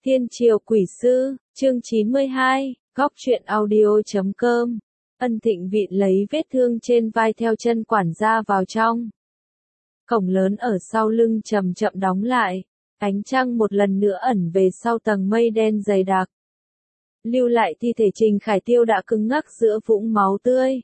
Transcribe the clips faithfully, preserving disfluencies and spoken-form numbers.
Thiên Triều Quỷ Sư, chương chín mươi hai, góc truyện audio.com. Ân Thịnh vịn lấy vết thương trên vai theo chân quản gia vào trong. Cổng lớn ở sau lưng chậm chậm đóng lại, ánh trăng một lần nữa ẩn về sau tầng mây đen dày đặc. Lưu lại thi thể Trình Khải Tiêu đã cứng ngắc giữa vũng máu tươi.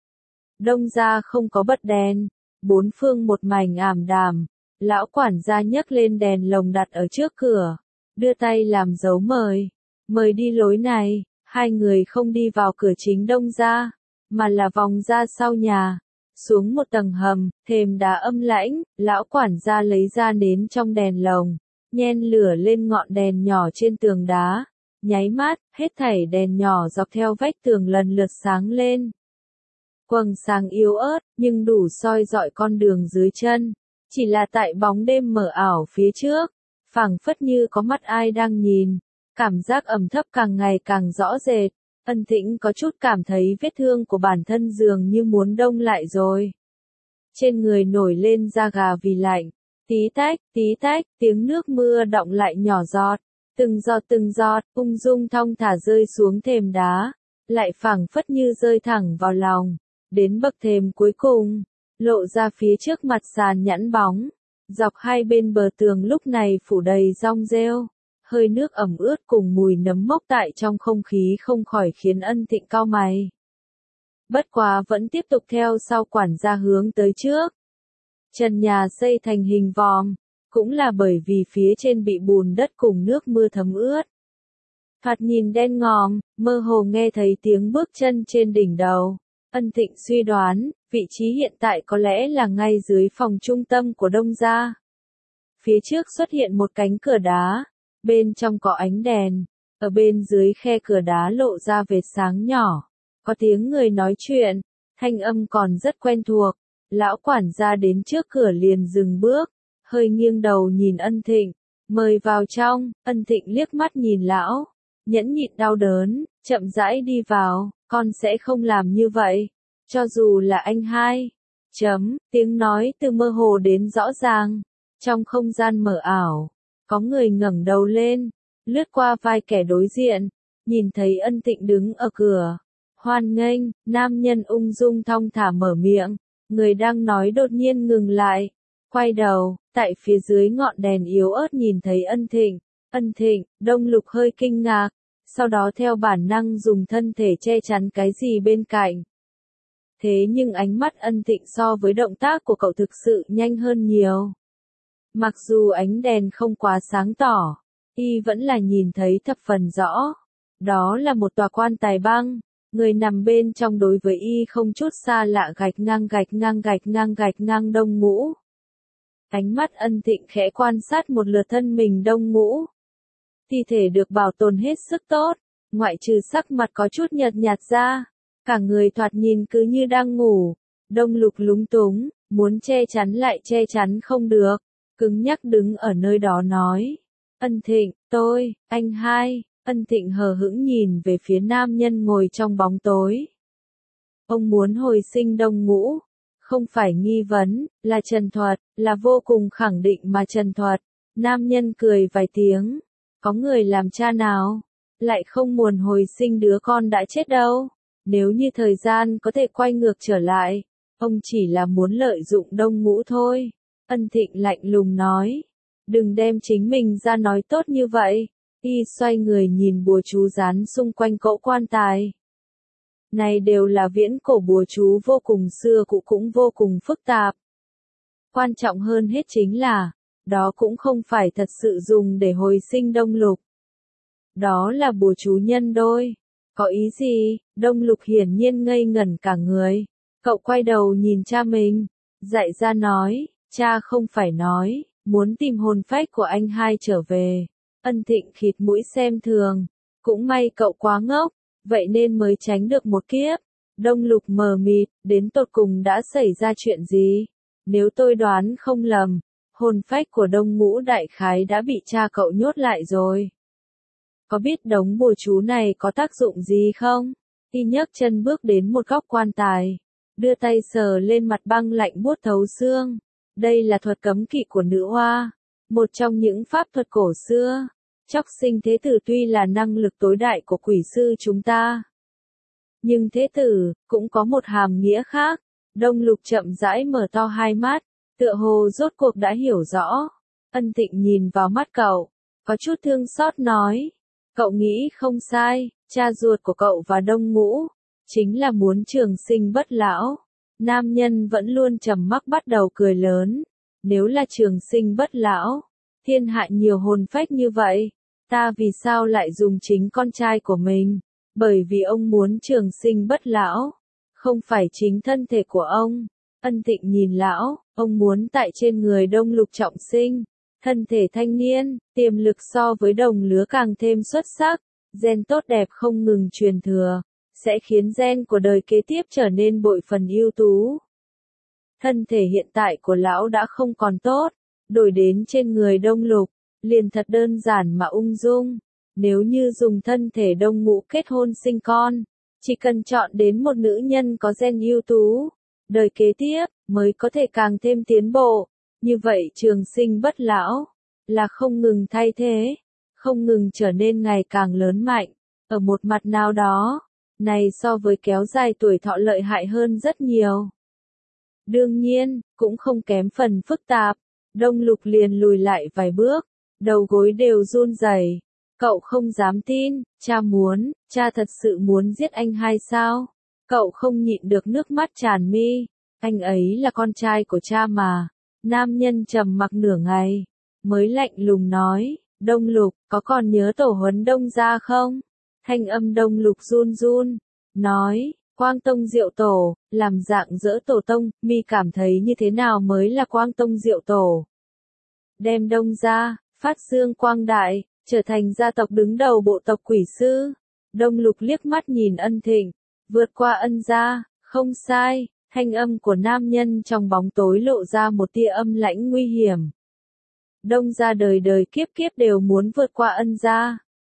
Đông gia không có bật đèn, bốn phương một mảnh ảm đạm. Lão quản gia nhấc lên đèn lồng đặt ở trước cửa, đưa tay làm dấu mời, mời đi lối này. Hai người không đi vào cửa chính Đông gia, mà là vòng ra sau nhà, xuống một tầng hầm, thềm đá âm lãnh. Lão quản gia lấy ra nến trong đèn lồng, nhen lửa lên ngọn đèn nhỏ trên tường đá, nháy mắt, hết thảy đèn nhỏ dọc theo vách tường lần lượt sáng lên. Quầng sáng yếu ớt, nhưng đủ soi dọi con đường dưới chân. Chỉ là tại bóng đêm mờ ảo phía trước, phảng phất như có mắt ai đang nhìn, cảm giác ẩm thấp càng ngày càng rõ rệt. Ân Thịnh có chút cảm thấy vết thương của bản thân dường như muốn đông lại rồi. Trên người nổi lên da gà vì lạnh, tí tách, tí tách, tiếng nước mưa đọng lại nhỏ giọt, từng giọt từng giọt, ung dung thong thả rơi xuống thềm đá, lại phảng phất như rơi thẳng vào lòng, đến bậc thềm cuối cùng. Lộ ra phía trước mặt sàn nhẵn bóng, dọc hai bên bờ tường lúc này phủ đầy rong rêu, hơi nước ẩm ướt cùng mùi nấm mốc tại trong không khí không khỏi khiến Ân Thịnh cau mày. Bất quá vẫn tiếp tục theo sau quản gia hướng tới trước. Trần nhà xây thành hình vòm, cũng là bởi vì phía trên bị bùn đất cùng nước mưa thấm ướt. Thoạt nhìn đen ngòm, mơ hồ nghe thấy tiếng bước chân trên đỉnh đầu. Ân Thịnh suy đoán, vị trí hiện tại có lẽ là ngay dưới phòng trung tâm của Đông gia. Phía trước xuất hiện một cánh cửa đá, bên trong có ánh đèn, ở bên dưới khe cửa đá lộ ra vệt sáng nhỏ, có tiếng người nói chuyện, thanh âm còn rất quen thuộc. Lão quản gia đến trước cửa liền dừng bước, hơi nghiêng đầu nhìn Ân Thịnh, mời vào trong. Ân Thịnh liếc mắt nhìn lão, nhẫn nhịn đau đớn, chậm rãi đi vào, con sẽ không làm như vậy. Cho dù là anh hai. Chấm, tiếng nói từ mơ hồ đến rõ ràng. Trong không gian mờ ảo, có người ngẩng đầu lên, lướt qua vai kẻ đối diện, nhìn thấy Ân Thịnh đứng ở cửa. Hoan nghênh, nam nhân ung dung thong thả mở miệng, người đang nói đột nhiên ngừng lại, quay đầu, tại phía dưới ngọn đèn yếu ớt nhìn thấy Ân Thịnh. Ân Thịnh, Đông Lục hơi kinh ngạc, sau đó theo bản năng dùng thân thể che chắn cái gì bên cạnh. Thế nhưng ánh mắt Ân Thịnh so với động tác của cậu thực sự nhanh hơn nhiều. Mặc dù ánh đèn không quá sáng tỏ, y vẫn là nhìn thấy thập phần rõ. Đó là một tòa quan tài băng, người nằm bên trong đối với y không chút xa lạ, gạch ngang gạch ngang gạch ngang gạch ngang Đông Ngũ. Ánh mắt Ân Thịnh khẽ quan sát một lượt thân mình Đông Ngũ. Thi thể được bảo tồn hết sức tốt, ngoại trừ sắc mặt có chút nhợt nhạt ra. Cả người thoạt nhìn cứ như đang ngủ. Đông Lục lúng túng, muốn che chắn lại che chắn không được, cứng nhắc đứng ở nơi đó nói. Ân Thịnh, tôi, anh hai. Ân Thịnh hờ hững nhìn về phía nam nhân ngồi trong bóng tối. Ông muốn hồi sinh Đông Ngũ, không phải nghi vấn, là trần thuật, là vô cùng khẳng định mà trần thuật. Nam nhân cười vài tiếng, có người làm cha nào lại không muốn hồi sinh đứa con đã chết đâu. Nếu như thời gian có thể quay ngược trở lại, ông chỉ là muốn lợi dụng Đông Ngũ thôi. Ân Thịnh lạnh lùng nói, đừng đem chính mình ra nói tốt như vậy. Y xoay người nhìn bùa chú dán xung quanh cỗ quan tài. Này đều là viễn cổ bùa chú vô cùng xưa cũ cũng vô cùng phức tạp. Quan trọng hơn hết chính là, đó cũng không phải thật sự dùng để hồi sinh Đông Lục. Đó là bùa chú nhân đôi. Có ý gì? Đông Lục hiển nhiên ngây ngẩn cả người. Cậu quay đầu nhìn cha mình, dạy ra nói, cha không phải nói, muốn tìm hồn phách của anh hai trở về. Ân Thịnh khịt mũi xem thường, cũng may cậu quá ngốc, vậy nên mới tránh được một kiếp. Đông Lục mờ mịt, đến tột cùng đã xảy ra chuyện gì? Nếu tôi đoán không lầm, hồn phách của Đông Ngũ đại khái đã bị cha cậu nhốt lại rồi. Có biết đống bùa chú này có tác dụng gì không? Y nhấc chân bước đến một góc quan tài, đưa tay sờ lên mặt băng lạnh buốt thấu xương. Đây là thuật cấm kỵ của nữ hoa, một trong những pháp thuật cổ xưa. Chóc sinh thế tử tuy là năng lực tối đại của quỷ sư chúng ta. Nhưng thế tử, cũng có một hàm nghĩa khác. Đông Lục chậm rãi mở to hai mắt, tựa hồ rốt cuộc đã hiểu rõ. Ân Thịnh nhìn vào mắt cậu, có chút thương xót nói. Cậu nghĩ không sai, cha ruột của cậu và Đông Ngũ, chính là muốn trường sinh bất lão. Nam nhân vẫn luôn trầm mặc bắt đầu cười lớn. Nếu là trường sinh bất lão, thiên hạ nhiều hồn phách như vậy, ta vì sao lại dùng chính con trai của mình? Bởi vì ông muốn trường sinh bất lão, không phải chính thân thể của ông. Ân Thịnh nhìn lão, ông muốn tại trên người Đông Lục trọng sinh, thân thể thanh niên, tiềm lực so với đồng lứa càng thêm xuất sắc, gen tốt đẹp không ngừng truyền thừa, sẽ khiến gen của đời kế tiếp trở nên bội phần ưu tú. Thân thể hiện tại của lão đã không còn tốt, đổi đến trên người Đông Lục, liền thật đơn giản mà ung dung. Nếu như dùng thân thể Đông Ngũ kết hôn sinh con, chỉ cần chọn đến một nữ nhân có gen ưu tú, đời kế tiếp mới có thể càng thêm tiến bộ. Như vậy trường sinh bất lão là không ngừng thay thế, không ngừng trở nên ngày càng lớn mạnh. Ở một mặt nào đó, này so với kéo dài tuổi thọ lợi hại hơn rất nhiều. Đương nhiên, cũng không kém phần phức tạp. Đông Lục liền lùi lại vài bước, đầu gối đều run rẩy. Cậu không dám tin, cha muốn, cha thật sự muốn giết anh hay sao? Cậu không nhịn được nước mắt tràn mi. Anh ấy là con trai của cha mà. Nam nhân trầm mặc nửa ngày, mới lạnh lùng nói, Đông Lục, có còn nhớ tổ huấn Đông gia không? Thanh âm Đông Lục run run, nói, Quang Tông Diệu Tổ, làm dạng dỡ tổ tông, mi cảm thấy như thế nào mới là Quang Tông Diệu Tổ? Đem Đông gia, phát dương quang đại, trở thành gia tộc đứng đầu bộ tộc quỷ sư. Đông Lục liếc mắt nhìn Ân Thịnh, vượt qua Ân gia, không sai. Thanh âm của nam nhân trong bóng tối lộ ra một tia âm lãnh nguy hiểm. Đông gia đời đời kiếp kiếp đều muốn vượt qua Ân gia.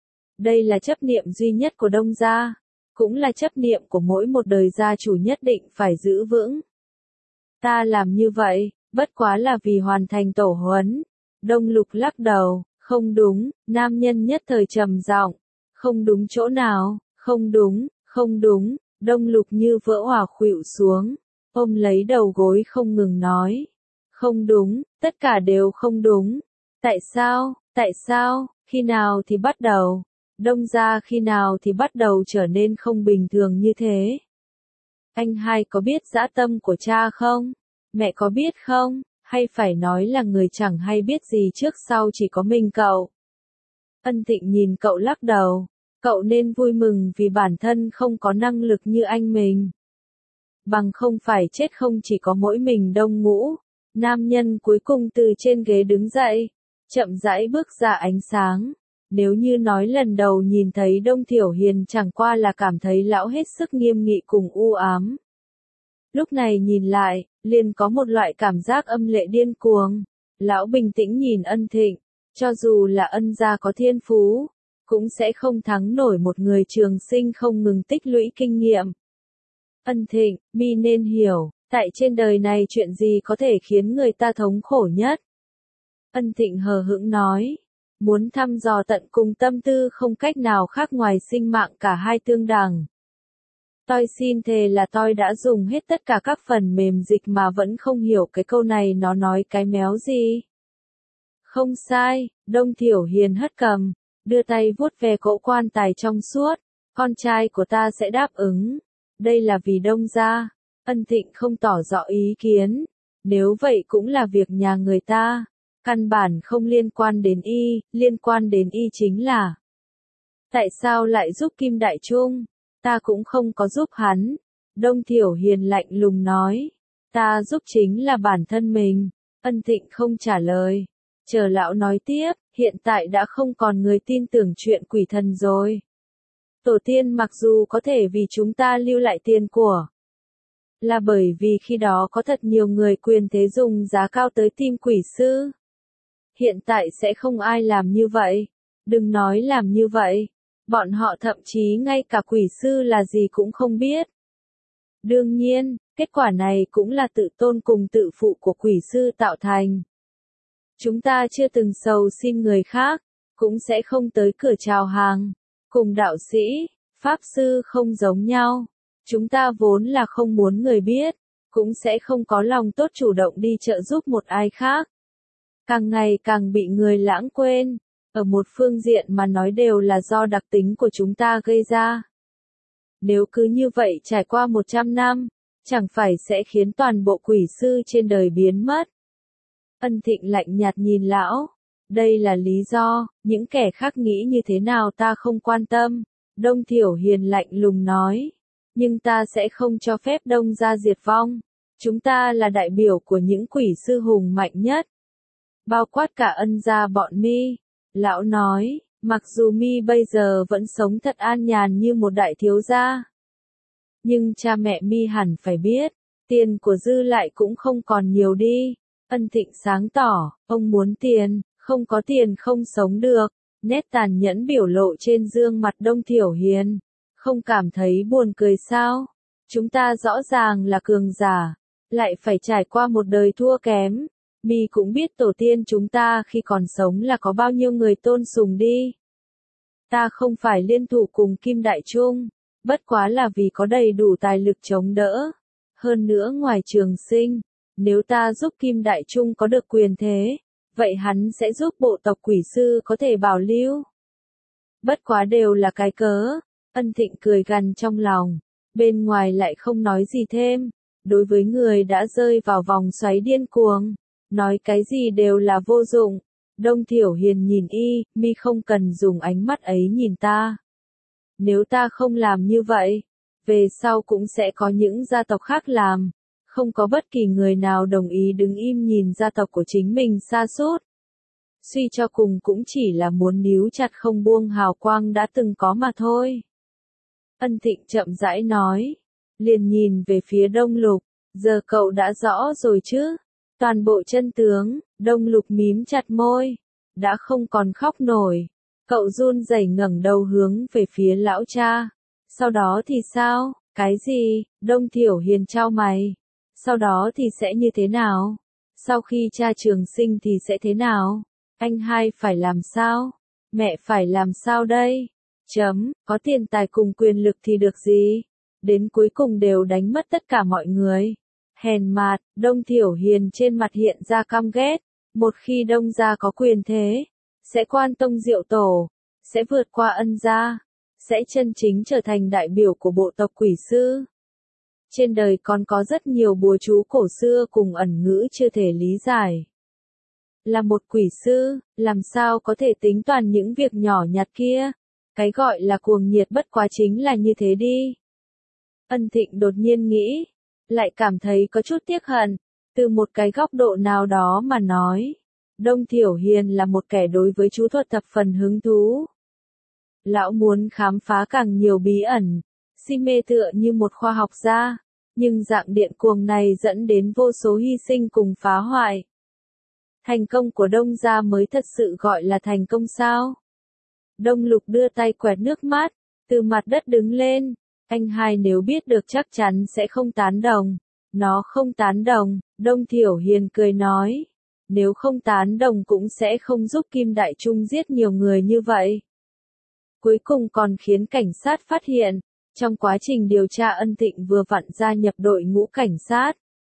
Đây là chấp niệm duy nhất của Đông gia, cũng là chấp niệm của mỗi một đời gia chủ nhất định phải giữ vững. Ta làm như vậy, bất quá là vì hoàn thành tổ huấn. Đông Lục lắc đầu, không đúng, nam nhân nhất thời trầm giọng, không đúng chỗ nào, không đúng, không đúng. Đông Lục như vỡ òa khuỵu xuống, ôm lấy đầu gối không ngừng nói. Không đúng, tất cả đều không đúng. Tại sao, tại sao, khi nào thì bắt đầu? Đông gia khi nào thì bắt đầu trở nên không bình thường như thế? Anh hai có biết dã tâm của cha không? Mẹ có biết không? Hay phải nói là người chẳng hay biết gì trước sau chỉ có mình cậu? Ân Thịnh nhìn cậu lắc đầu. Cậu nên vui mừng vì bản thân không có năng lực như anh mình. Bằng không phải chết không chỉ có mỗi mình Đông Ngũ. Nam nhân cuối cùng từ trên ghế đứng dậy, chậm rãi bước ra ánh sáng. Nếu như nói lần đầu nhìn thấy Đông Thiểu Hiền chẳng qua là cảm thấy lão hết sức nghiêm nghị cùng u ám. Lúc này nhìn lại, liền có một loại cảm giác âm lệ điên cuồng. Lão bình tĩnh nhìn Ân Thịnh, cho dù là Ân gia có thiên phú, cũng sẽ không thắng nổi một người trường sinh không ngừng tích lũy kinh nghiệm. Ân Thịnh, mi nên hiểu, tại trên đời này chuyện gì có thể khiến người ta thống khổ nhất? Ân Thịnh hờ hững nói, muốn thăm dò tận cùng tâm tư không cách nào khác ngoài sinh mạng cả hai tương đẳng. Tôi xin thề là tôi đã dùng hết tất cả các phần mềm dịch mà vẫn không hiểu cái câu này nó nói cái méo gì. Không sai, Đông Thiểu Hiền hất cầm, đưa tay vuốt về cỗ quan tài trong suốt, con trai của ta sẽ đáp ứng. Đây là vì Đông gia. Ân Thịnh không tỏ rõ ý kiến, nếu vậy cũng là việc nhà người ta, căn bản không liên quan đến y, liên quan đến y chính là tại sao lại giúp Kim Đại Trung? Ta cũng không có giúp hắn. Đông Thiểu Hiền lạnh lùng nói, ta giúp chính là bản thân mình. Ân Thịnh không trả lời, chờ lão nói tiếp, hiện tại đã không còn người tin tưởng chuyện quỷ thần rồi. Tổ tiên mặc dù có thể vì chúng ta lưu lại tiền của, là bởi vì khi đó có thật nhiều người quyền thế dùng giá cao tới tìm quỷ sư. Hiện tại sẽ không ai làm như vậy. Đừng nói làm như vậy. Bọn họ thậm chí ngay cả quỷ sư là gì cũng không biết. Đương nhiên, kết quả này cũng là tự tôn cùng tự phụ của quỷ sư tạo thành. Chúng ta chưa từng sầu xin người khác, cũng sẽ không tới cửa chào hàng. Cùng đạo sĩ, pháp sư không giống nhau. Chúng ta vốn là không muốn người biết, cũng sẽ không có lòng tốt chủ động đi trợ giúp một ai khác. Càng ngày càng bị người lãng quên, ở một phương diện mà nói đều là do đặc tính của chúng ta gây ra. Nếu cứ như vậy trải qua một trăm năm, chẳng phải sẽ khiến toàn bộ quỷ sư trên đời biến mất. Ân Thịnh lạnh nhạt nhìn lão. Đây là lý do, những kẻ khác nghĩ như thế nào ta không quan tâm. Đông Thiểu Hiền lạnh lùng nói. Nhưng ta sẽ không cho phép Đông gia diệt vong. Chúng ta là đại biểu của những quỷ sư hùng mạnh nhất. Bao quát cả Ân gia bọn mi. Lão nói, mặc dù mi bây giờ vẫn sống thật an nhàn như một đại thiếu gia. Nhưng cha mẹ mi hẳn phải biết, tiền của dư lại cũng không còn nhiều đi. Ân Thịnh sáng tỏ, ông muốn tiền, không có tiền không sống được. Nét tàn nhẫn biểu lộ trên gương mặt Đông Thiểu Hiền. Không cảm thấy buồn cười sao? Chúng ta rõ ràng là cường giả, lại phải trải qua một đời thua kém. Mi cũng biết tổ tiên chúng ta khi còn sống là có bao nhiêu người tôn sùng đi. Ta không phải liên thủ cùng Kim Đại Trung, bất quá là vì có đầy đủ tài lực chống đỡ. Hơn nữa ngoài Trường Sinh, nếu ta giúp Kim Đại Trung có được quyền thế, vậy hắn sẽ giúp bộ tộc quỷ sư có thể bảo lưu. Bất quá đều là cái cớ. Ân Thịnh cười gằn trong lòng, bên ngoài lại không nói gì thêm. Đối với người đã rơi vào vòng xoáy điên cuồng, nói cái gì đều là vô dụng. Đông Thiểu Hiền nhìn y, mi không cần dùng ánh mắt ấy nhìn ta. Nếu ta không làm như vậy, về sau cũng sẽ có những gia tộc khác làm. Không có bất kỳ người nào đồng ý đứng im nhìn gia tộc của chính mình sa sút. Suy cho cùng cũng chỉ là muốn níu chặt không buông hào quang đã từng có mà thôi. Ân Thịnh chậm rãi nói, liền nhìn về phía Đông Lục, giờ cậu đã rõ rồi chứ? Toàn bộ chân tướng. Đông Lục mím chặt môi, đã không còn khóc nổi. Cậu run rẩy ngẩng đầu hướng về phía lão cha. Sau đó thì sao? Cái gì? Đông Thiểu Hiền chau mày. Sau đó thì sẽ như thế nào? Sau khi cha Trường Sinh thì sẽ thế nào? Anh hai phải làm sao? Mẹ phải làm sao đây? Chấm, có tiền tài cùng quyền lực thì được gì? Đến cuối cùng đều đánh mất tất cả mọi người. Hèn mạt, Đông Thiểu Hiền trên mặt hiện ra căm ghét. Một khi Đông gia có quyền thế, sẽ quan tông diệu tổ, sẽ vượt qua Ân gia, sẽ chân chính trở thành đại biểu của bộ tộc quỷ sư. Trên đời còn có rất nhiều bùa chú cổ xưa cùng ẩn ngữ chưa thể lý giải. Là một quỷ sư, làm sao có thể tính toàn những việc nhỏ nhặt kia? Cái gọi là cuồng nhiệt bất quá chính là như thế đi. Ân Thịnh đột nhiên nghĩ, lại cảm thấy có chút tiếc hận. Từ một cái góc độ nào đó mà nói, Đông Thiểu Hiền là một kẻ đối với chú thuật thập phần hứng thú. Lão muốn khám phá càng nhiều bí ẩn, si mê tựa như một khoa học gia, nhưng dạng điên cuồng này dẫn đến vô số hy sinh cùng phá hoại. Thành công của Đông gia mới thật sự gọi là thành công sao? Đông Lục đưa tay quẹt nước mắt, từ mặt đất đứng lên. Anh hai nếu biết được chắc chắn sẽ không tán đồng. Nó không tán đồng, Đông Thiểu Hiền cười nói. Nếu không tán đồng cũng sẽ không giúp Kim Đại Trung giết nhiều người như vậy. Cuối cùng còn khiến cảnh sát phát hiện. Trong quá trình điều tra Ân Thịnh vừa vặn gia nhập đội ngũ cảnh sát.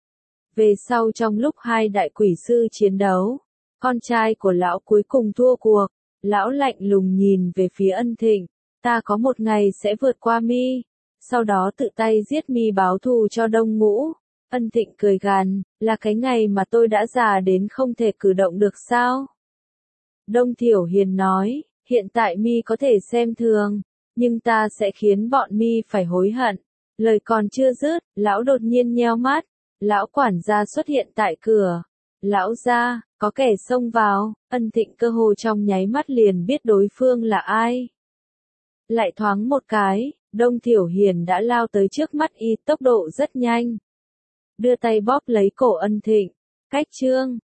Về sau trong lúc hai đại quỷ sư chiến đấu, con trai của lão cuối cùng thua cuộc. Lão lạnh lùng nhìn về phía Ân Thịnh. Ta có một ngày sẽ vượt qua mi. Sau đó tự tay giết mi báo thù cho Đông Ngũ. Ân Thịnh cười gằn, là cái ngày mà tôi đã già đến không thể cử động được sao? Đông Thiểu Hiền nói, hiện tại mi có thể xem thường, nhưng ta sẽ khiến bọn mi phải hối hận. Lời còn chưa dứt, lão đột nhiên nheo mắt. Lão quản gia xuất hiện tại cửa. Lão gia, có kẻ xông vào. Ân Thịnh cơ hồ trong nháy mắt liền biết đối phương là ai. Lại thoáng một cái, Đông Thiểu Hiền đã lao tới trước mắt y, tốc độ rất nhanh. Đưa tay bóp lấy cổ Ân Thịnh. Cách chương